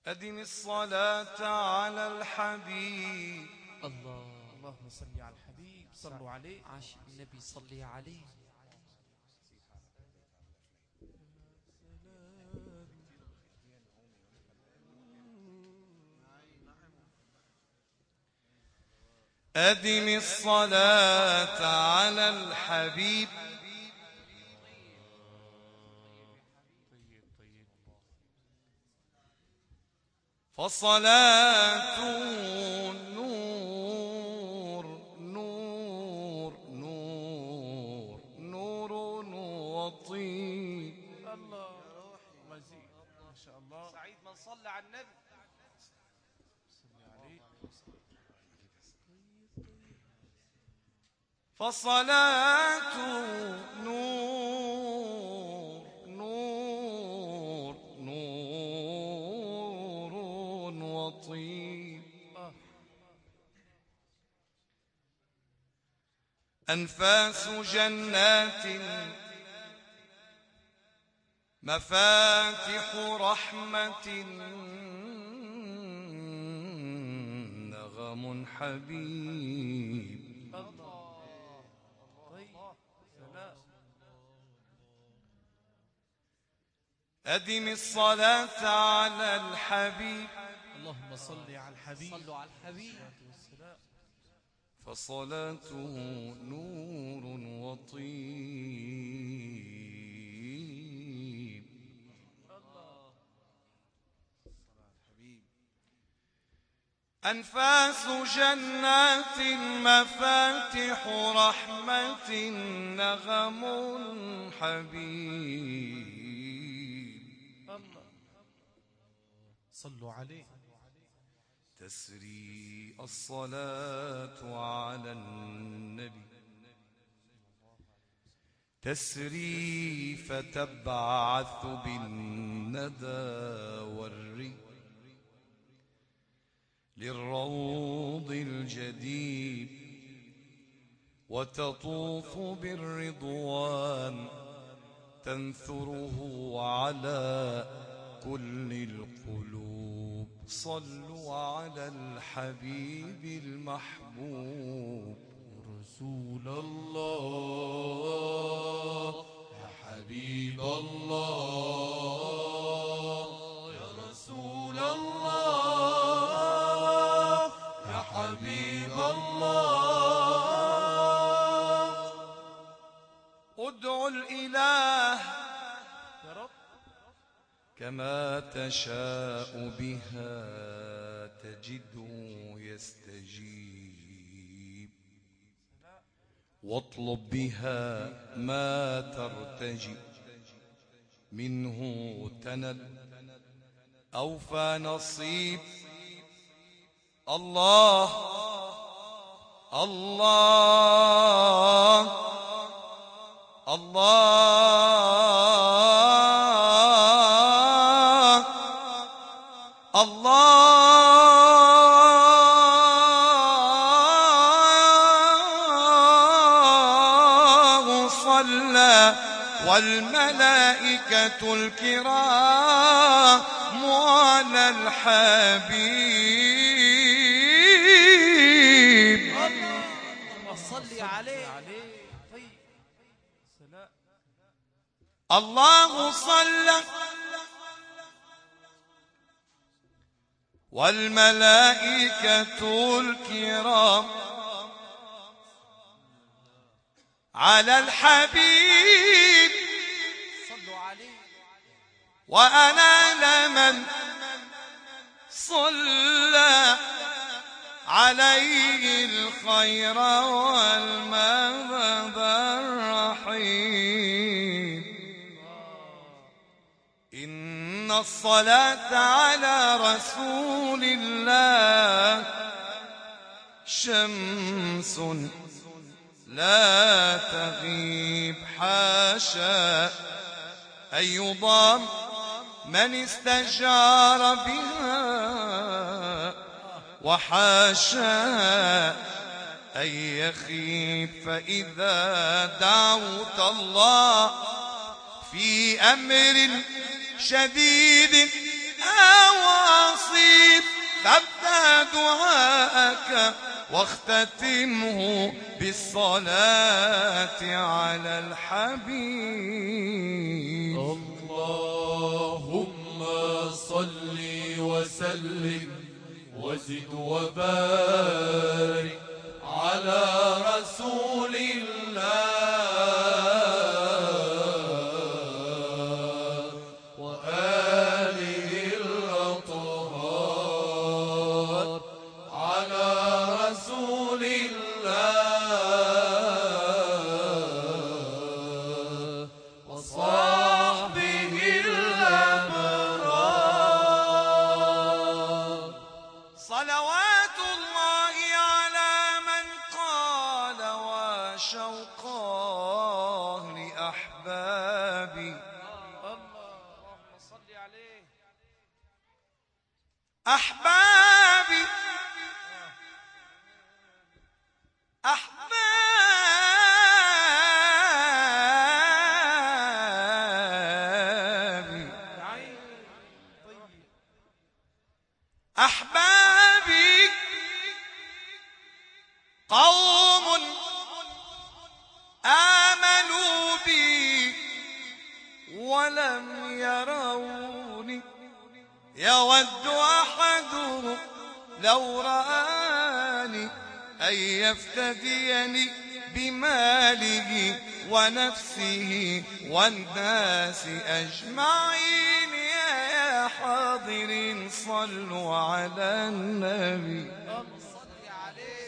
أدم الصلاة على الحبيب. اللهم صل على الحبيب، صلوا عليه. عاشق النبي صلي عليه. أدم الصلاة على الحبيب فصلاته نور نور نور نور وطيب. الله مزيد ما شاء الله. سعيد من صلى على النبي. فصلاته نور نور نور وطيب. أنفاس جنات مفاتح رحمة نغم حبيب. أدم الصلاة على الحبيب. اللهم صل على الحبيب. صلوا على الحبيب. فصلاته نور وطيب. أنفاس جنات مفاتح رحمة نغم حبيب. صلوا عليه. تسري الصلاة على النبي تسري فتبعث بالندى والري للروض الجديد وتطوف بالرضوان تنثره على كل القلوب. صلوا على الحبيب المحبوب. رسول الله يا حبيب الله يا رسول الله يا حبيب الله. ادعوا الإله يا رب كما تشاء بها تجده يستجيب واطلب بها ما ترتجي منه تنل أوفى نصيب. الله الله الله الله صلى والملائكة الكرام على الحبيب. اللهم صل عليه. طيب سلام. الله صلى والملائكة الكرام على الحبيب. صلوا عليه. وأنا لمن صلى عليه الخير والمذهب الرحيم. إن الصلاة على رسول الله شمس لا تغيب حاشا أن يضام من استجار بها وحاشا أن يخيب. فإذا دعوت الله في أمر شديد أو نصيب فابدأ دعاءك واختتمه بالصلاة على الحبيب. اللهم صل وسلم وزد وبارك على رسول الله وآله الأطهار على رسول الله وصحبه الأبرار. صلوات الله على من قال وشوقاه لأحبابي. اللهم صل عليه. أحبابي أحبابي يا عين طيب. أحبابي قوم آمنوا بي ولم يروني يود أحدهم لو رآني أن يفتديني بماله ونفسه والناس أجمعين. يا حاضرين صلوا على النبي. صل عليه.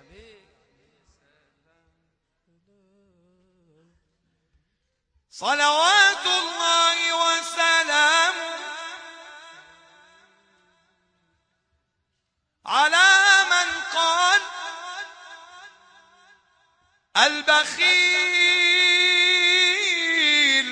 صلوات الله وسلامه على من قال البخيل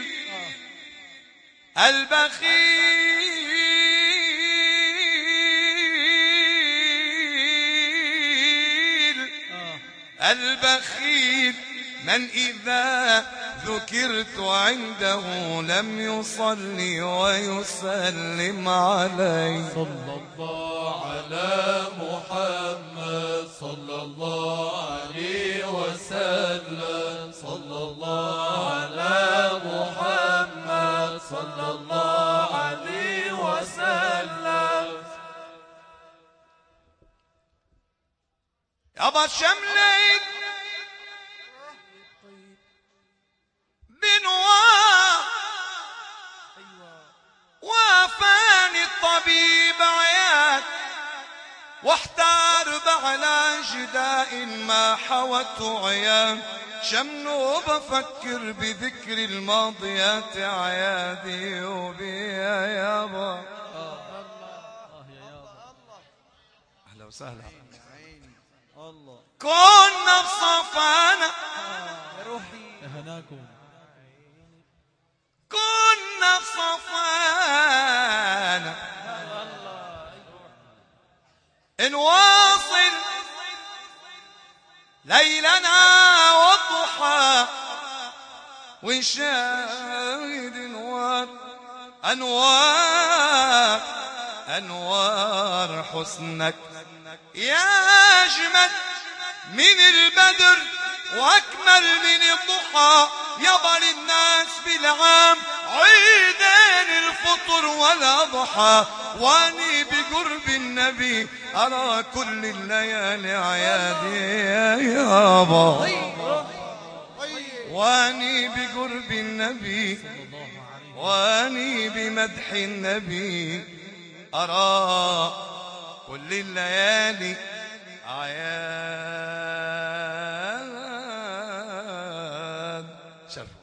البخيل من إذا ذكرت عنده لم يصلي ويسلم علي. صلى الله على محمد صلى الله عليه وسلم. صلى الله على محمد صلى الله عليه وسلم. يابا شملين بنوار وافاني الطبيب عياد واحتار على جداء ما حوته عيان. شمنو بفكر بذكر الماضيات عيادي وبيا يابا. أهلا وسهلا. كنا بصفانا يا روحي. هناكم. كنا بصفانا نواصل ليلنا والضحى ونشاهد أنوار حسنك يا أجمل من البدر وأكمل من الضحى. يبر الناس بالعام عيدين الفطر والأضحى واني بقرب النبي أرى كل الليالي عيادي يا يابا. واني بقرب النبي واني بمدح النبي أرى كل الليالي عياد. شرف